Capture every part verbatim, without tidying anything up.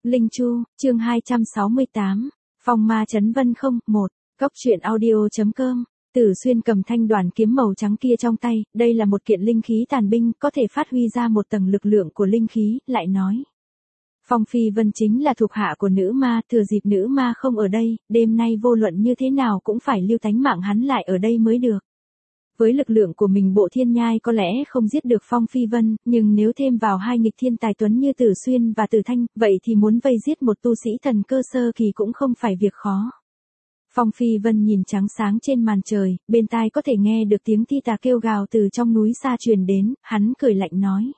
Linh Chu, chương hai trăm sáu mươi tám, Phong ma chấn vân không, một, Cốc truyện audio.com, Tử Xuyên cầm thanh đoàn kiếm màu trắng kia trong tay, đây là một kiện linh khí tàn binh, có thể phát huy ra một tầng lực lượng của linh khí, lại nói. Phong Phi Vân chính là thuộc hạ của nữ ma, thừa dịp nữ ma không ở đây, đêm nay vô luận như thế nào cũng phải lưu tánh mạng hắn lại ở đây mới được. Với lực lượng của mình Bộ Thiên Nhai có lẽ không giết được Phong Phi Vân, nhưng nếu thêm vào hai nghịch thiên tài tuấn như Tử Xuyên và Tử Thanh, vậy thì muốn vây giết một tu sĩ thần cơ sơ kỳ cũng không phải việc khó. Phong Phi Vân nhìn trắng sáng trên màn trời, bên tai có thể nghe được tiếng thi tà kêu gào từ trong núi xa truyền đến, hắn cười lạnh nói.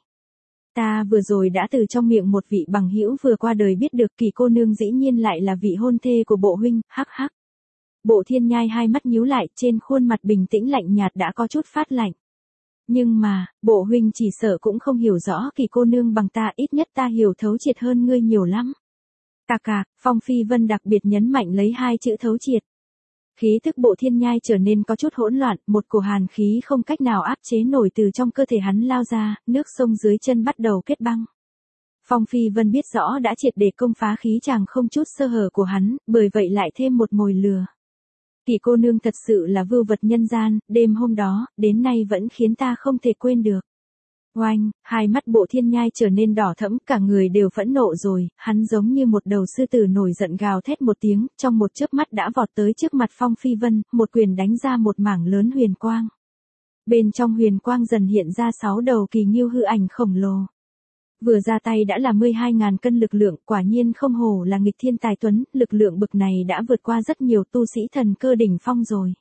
Ta vừa rồi đã từ trong miệng một vị bằng hữu vừa qua đời biết được Kỳ cô nương dĩ nhiên lại là vị hôn thê của Bộ huynh, hắc hắc. Bộ Thiên Nhai hai mắt nhíu lại, trên khuôn mặt bình tĩnh lạnh nhạt đã có chút phát lạnh. Nhưng mà, Bộ huynh chỉ sợ cũng không hiểu rõ Kỳ cô nương bằng ta, ít nhất ta hiểu thấu triệt hơn ngươi nhiều lắm. Cạc cạc, Phong Phi Vân đặc biệt nhấn mạnh lấy hai chữ thấu triệt. Khí thức Bộ Thiên Nhai trở nên có chút hỗn loạn, một cổ hàn khí không cách nào áp chế nổi từ trong cơ thể hắn lao ra, nước sông dưới chân bắt đầu kết băng. Phong Phi Vân biết rõ đã triệt để công phá khí chàng không chút sơ hở của hắn, bởi vậy lại thêm một mồi lừa. Kỳ cô nương thật sự là vưu vật nhân gian, đêm hôm đó, đến nay vẫn khiến ta không thể quên được. Oanh, hai mắt Bộ Thiên Nhai trở nên đỏ thẫm, cả người đều phẫn nộ rồi, hắn giống như một đầu sư tử nổi giận gào thét một tiếng, trong một chớp mắt đã vọt tới trước mặt Phong Phi Vân, một quyền đánh ra một mảng lớn huyền quang. Bên trong huyền quang dần hiện ra sáu đầu kỳ ngưu hư ảnh khổng lồ. Vừa ra tay đã là mười hai ngàn cân lực lượng, quả nhiên không hổ là nghịch thiên tài tuấn, lực lượng bực này đã vượt qua rất nhiều tu sĩ thần cơ đỉnh phong rồi.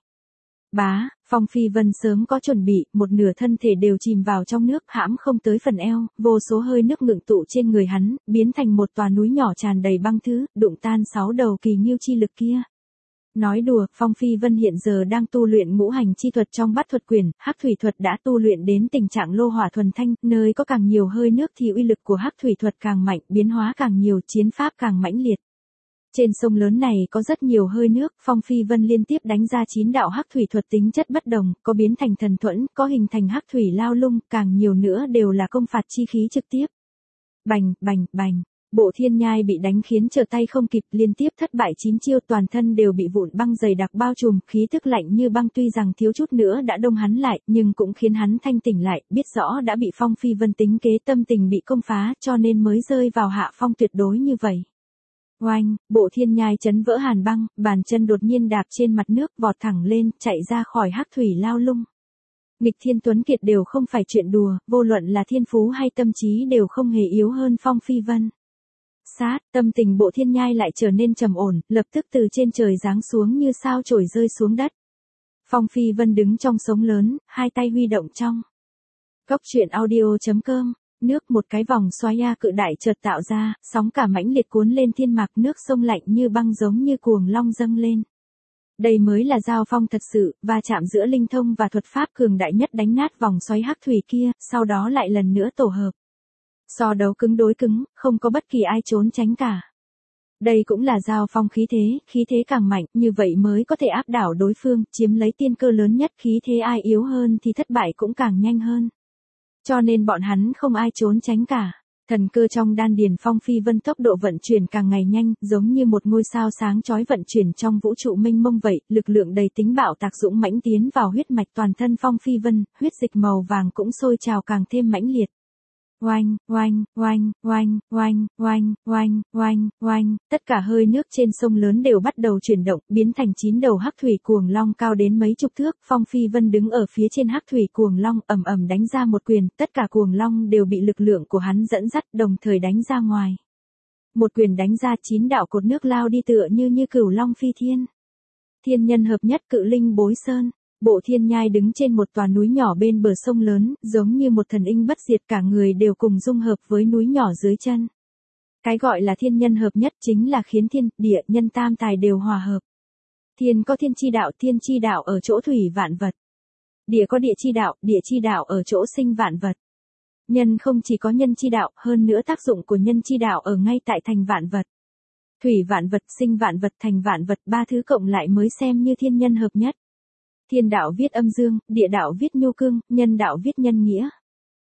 Bá, Phong Phi Vân sớm có chuẩn bị, một nửa thân thể đều chìm vào trong nước, hãm không tới phần eo, vô số hơi nước ngưng tụ trên người hắn, biến thành một tòa núi nhỏ tràn đầy băng thứ, đụng tan sáu đầu kỳ ngưu chi lực kia. Nói đùa, Phong Phi Vân hiện giờ đang tu luyện ngũ hành chi thuật trong bát thuật quyển, hắc thủy thuật đã tu luyện đến tình trạng lô hỏa thuần thanh, nơi có càng nhiều hơi nước thì uy lực của hắc thủy thuật càng mạnh, biến hóa càng nhiều, chiến pháp càng mãnh liệt. Trên sông lớn này có rất nhiều hơi nước, Phong Phi Vân liên tiếp đánh ra chín đạo hắc thủy thuật tính chất bất đồng, có biến thành thần thuẫn, có hình thành hắc thủy lao lung, càng nhiều nữa đều là công phạt chi khí trực tiếp. Bành, bành, bành. Bộ Thiên Nhai bị đánh khiến trở tay không kịp, liên tiếp thất bại chín chiêu, toàn thân đều bị vụn băng dày đặc bao trùm, khí tức lạnh như băng, tuy rằng thiếu chút nữa đã đông hắn lại, nhưng cũng khiến hắn thanh tỉnh lại, biết rõ đã bị Phong Phi Vân tính kế, tâm tình bị công phá, cho nên mới rơi vào hạ phong tuyệt đối như vậy. Oanh, Bộ Thiên Nhai chấn vỡ hàn băng, bàn chân đột nhiên đạp trên mặt nước, vọt thẳng lên, chạy ra khỏi hắc thủy lao lung. Nghịch thiên tuấn kiệt đều không phải chuyện đùa, vô luận là thiên phú hay tâm trí đều không hề yếu hơn Phong Phi Vân. Sát, tâm tình Bộ Thiên Nhai lại trở nên trầm ổn, lập tức từ trên trời giáng xuống như sao chổi rơi xuống đất. Phong Phi Vân đứng trong sóng lớn, hai tay huy động trong. Cốc truyện audio.com, nước một cái vòng xoáy a cự đại chợt tạo ra, sóng cả mãnh liệt cuốn lên thiên mạc, nước sông lạnh như băng giống như cuồng long dâng lên. Đây mới là giao phong thật sự, va chạm giữa linh thông và thuật pháp cường đại nhất đánh nát vòng xoáy hắc thủy kia, sau đó lại lần nữa tổ hợp. So đấu cứng đối cứng, không có bất kỳ ai trốn tránh cả. Đây cũng là giao phong khí thế, khí thế càng mạnh, như vậy mới có thể áp đảo đối phương, chiếm lấy tiên cơ lớn nhất, khí thế ai yếu hơn thì thất bại cũng càng nhanh hơn. Cho nên bọn hắn không ai trốn tránh cả. Thần cơ trong đan điền Phong Phi Vân tốc độ vận chuyển càng ngày nhanh, giống như một ngôi sao sáng chói vận chuyển trong vũ trụ mênh mông vậy, lực lượng đầy tính bạo tạc dũng mãnh tiến vào huyết mạch toàn thân Phong Phi Vân, huyết dịch màu vàng cũng sôi trào càng thêm mãnh liệt. Oanh, oanh, oanh, oanh, oanh, oanh, oanh, oanh, oanh, tất cả hơi nước trên sông lớn đều bắt đầu chuyển động, biến thành chín đầu hắc thủy cuồng long cao đến mấy chục thước, Phong Phi Vân đứng ở phía trên hắc thủy cuồng long, ầm ầm đánh ra một quyền, tất cả cuồng long đều bị lực lượng của hắn dẫn dắt, đồng thời đánh ra ngoài. Một quyền đánh ra, chín đạo cột nước lao đi tựa như như cửu long phi thiên. Thiên nhân hợp nhất, cự linh bối sơn. Bộ Thiên Nhai đứng trên một tòa núi nhỏ bên bờ sông lớn, giống như một thần linh bất diệt, cả người đều cùng dung hợp với núi nhỏ dưới chân. Cái gọi là thiên nhân hợp nhất chính là khiến thiên, địa, nhân tam tài đều hòa hợp. Thiên có thiên chi đạo, thiên chi đạo ở chỗ thủy vạn vật. Địa có địa chi đạo, địa chi đạo ở chỗ sinh vạn vật. Nhân không chỉ có nhân chi đạo, hơn nữa tác dụng của nhân chi đạo ở ngay tại thành vạn vật. Thủy vạn vật, sinh vạn vật, thành vạn vật, ba thứ cộng lại mới xem như thiên nhân hợp nhất. Thiên đạo viết âm dương, địa đạo viết nhu cương, nhân đạo viết nhân nghĩa.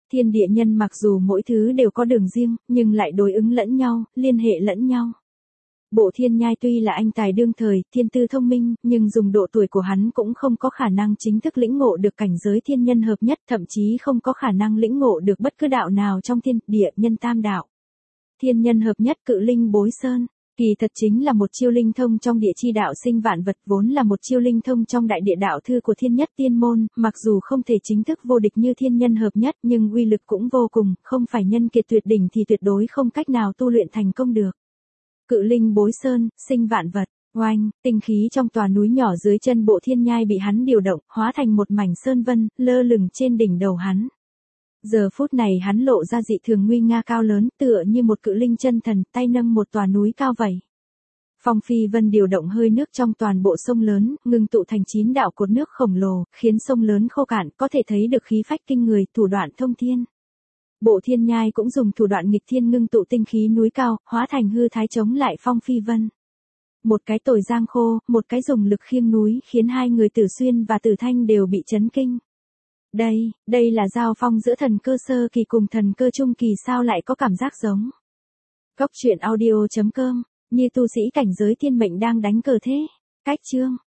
Thiên địa nhân mặc dù mỗi thứ đều có đường riêng, nhưng lại đối ứng lẫn nhau, liên hệ lẫn nhau. Bộ Thiên Nhai tuy là anh tài đương thời, thiên tư thông minh, nhưng dùng độ tuổi của hắn cũng không có khả năng chính thức lĩnh ngộ được cảnh giới thiên nhân hợp nhất, thậm chí không có khả năng lĩnh ngộ được bất cứ đạo nào trong thiên, địa, nhân tam đạo. Thiên nhân hợp nhất cự linh bối sơn, kỳ thật chính là một chiêu linh thông trong địa chi đạo sinh vạn vật, vốn là một chiêu linh thông trong đại địa đạo thư của thiên nhất tiên môn, mặc dù không thể chính thức vô địch như thiên nhân hợp nhất nhưng uy lực cũng vô cùng, không phải nhân kiệt tuyệt đỉnh thì tuyệt đối không cách nào tu luyện thành công được. Cự linh bối sơn, sinh vạn vật, oanh, tinh khí trong tòa núi nhỏ dưới chân Bộ Thiên Nhai bị hắn điều động, hóa thành một mảnh sơn vân, lơ lửng trên đỉnh đầu hắn. Giờ phút này hắn lộ ra dị thường nguy nga cao lớn, tựa như một cự linh chân thần, tay nâng một tòa núi cao vậy. Phong phi vân điều động hơi nước trong toàn bộ sông lớn, ngưng tụ thành chín đạo cột nước khổng lồ, khiến sông lớn khô cạn, có thể thấy được khí phách kinh người, thủ đoạn thông thiên. Bộ Thiên Nhai cũng dùng thủ đoạn nghịch thiên ngưng tụ tinh khí núi cao, hóa thành hư thái chống lại Phong phi vân. Một cái tồi giang khô, một cái dùng lực khiêng núi, khiến hai người Tử Xuyên và Tử Thanh đều bị chấn kinh. Đây, đây là giao phong giữa thần cơ sơ kỳ cùng thần cơ trung kỳ, sao lại có cảm giác giống. Góc truyện audio chấm com, như tu sĩ cảnh giới thiên mệnh đang đánh cờ thế. Cách chương.